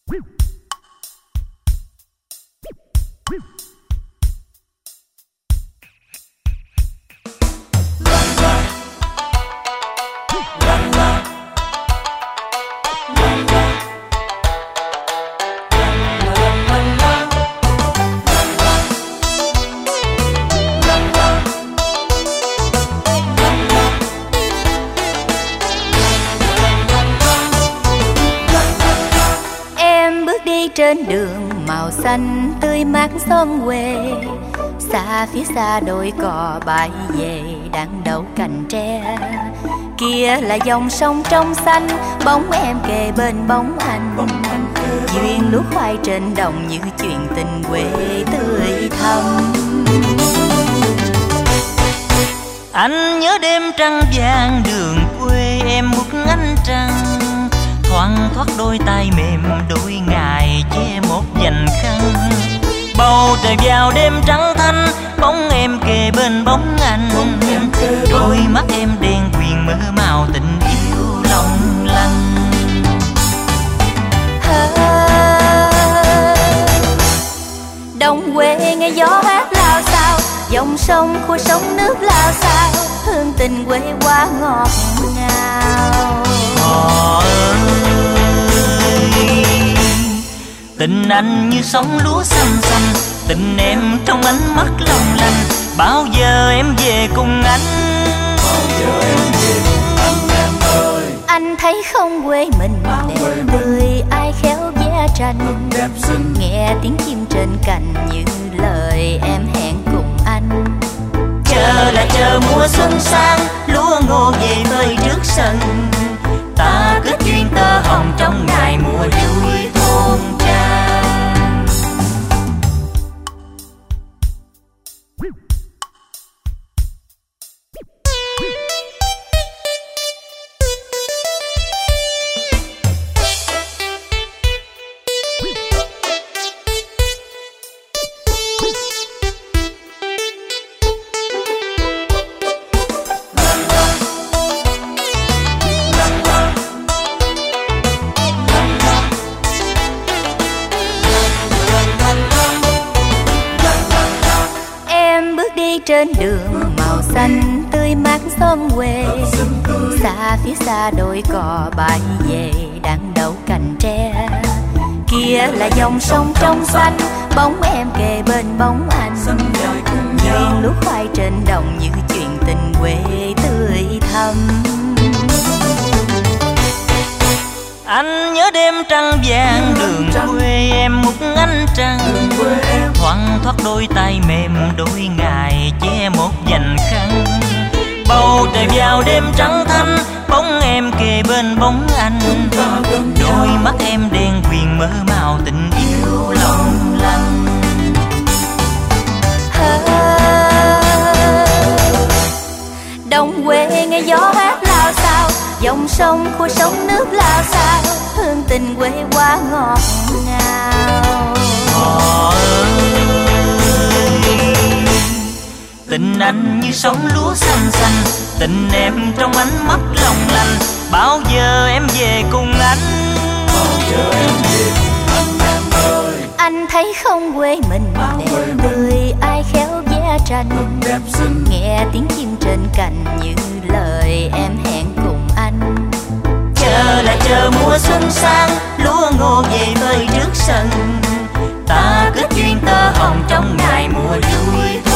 Trên đường màu xanh tươi mát xóm quê, xa phía xa đồi cò bãi về đang đậu cành tre. Kia là dòng sông trong xanh, bóng em kề bên bóng anh. Duyên lúa khoai trên đồng như chuyện tình quê tươi thắm. Anh nhớ đêm trăng vàng đường quê em buốt ánh trăng, thoăn thoắt đôi tay mềm đôi ngài che một vành khăn. Bầu trời vào đêm trắng thanh, bóng em kề bên bóng anh. Đôi mắt em đen quyền mơ màu tình yêu long lanh. Đồng quê nghe gió hát lao xao, dòng sông khua sóng nước lao xao, hương tình quê quá ngọt ngào. Tình anh như sóng lúa xanh xanh, tình em trong ánh mắt long lanh. Bao giờ em về cùng anh? Bao giờ em về cùng anh em ơi? Anh thấy không quê mình đẹp tươi, ai khéo vẽ tranh. Nghe tiếng chim trên cành như lời em hẹn cùng anh. Chờ là chờ mùa xuân sang, lúa ngô về phơi trước sân. Ta kết duyên tơ hồng trong ngày mùa vui thôn trang. Trên đường màu xanh tươi mát xóm quê, xa phía xa đồi cò bãi về đang đậu cành tre. Kia là dòng sông trong xanh, bóng em kề bên bóng anh. Duyên lúa khoai trên đồng như chuyện tình quê tươi thắm. Anh nhớ đêm trăng vàng đường quê em một ánh trăng, thoăn thoắt đôi tay mềm đôi ngài che một vành khăn. Bầu trời vào đêm trắng thanh, bóng em kề bên bóng anh. Đôi mắt em đen quyền mơ màu tình yêu long lanh. Đồng quê nghe gió hát lao xao, dòng sông khua sóng nước lao xao, hương tình quê quá ngọt ngào. Tình anh như sóng lúa xanh xanh, tình em trong ánh mắt long lanh. Bao giờ em về cùng anh? Bao giờ em về cùng anh em ơi? Anh thấy không quê mình đẹp tươi, ai khéo vẽ tranh. Nghe tiếng chim trên cành như lời em hẹn cùng anh. Chờ là chờ mùa xuân sang, lúa ngô về phơi trước sân. Ta kết duyên tơ hồng trong ngày mùa vui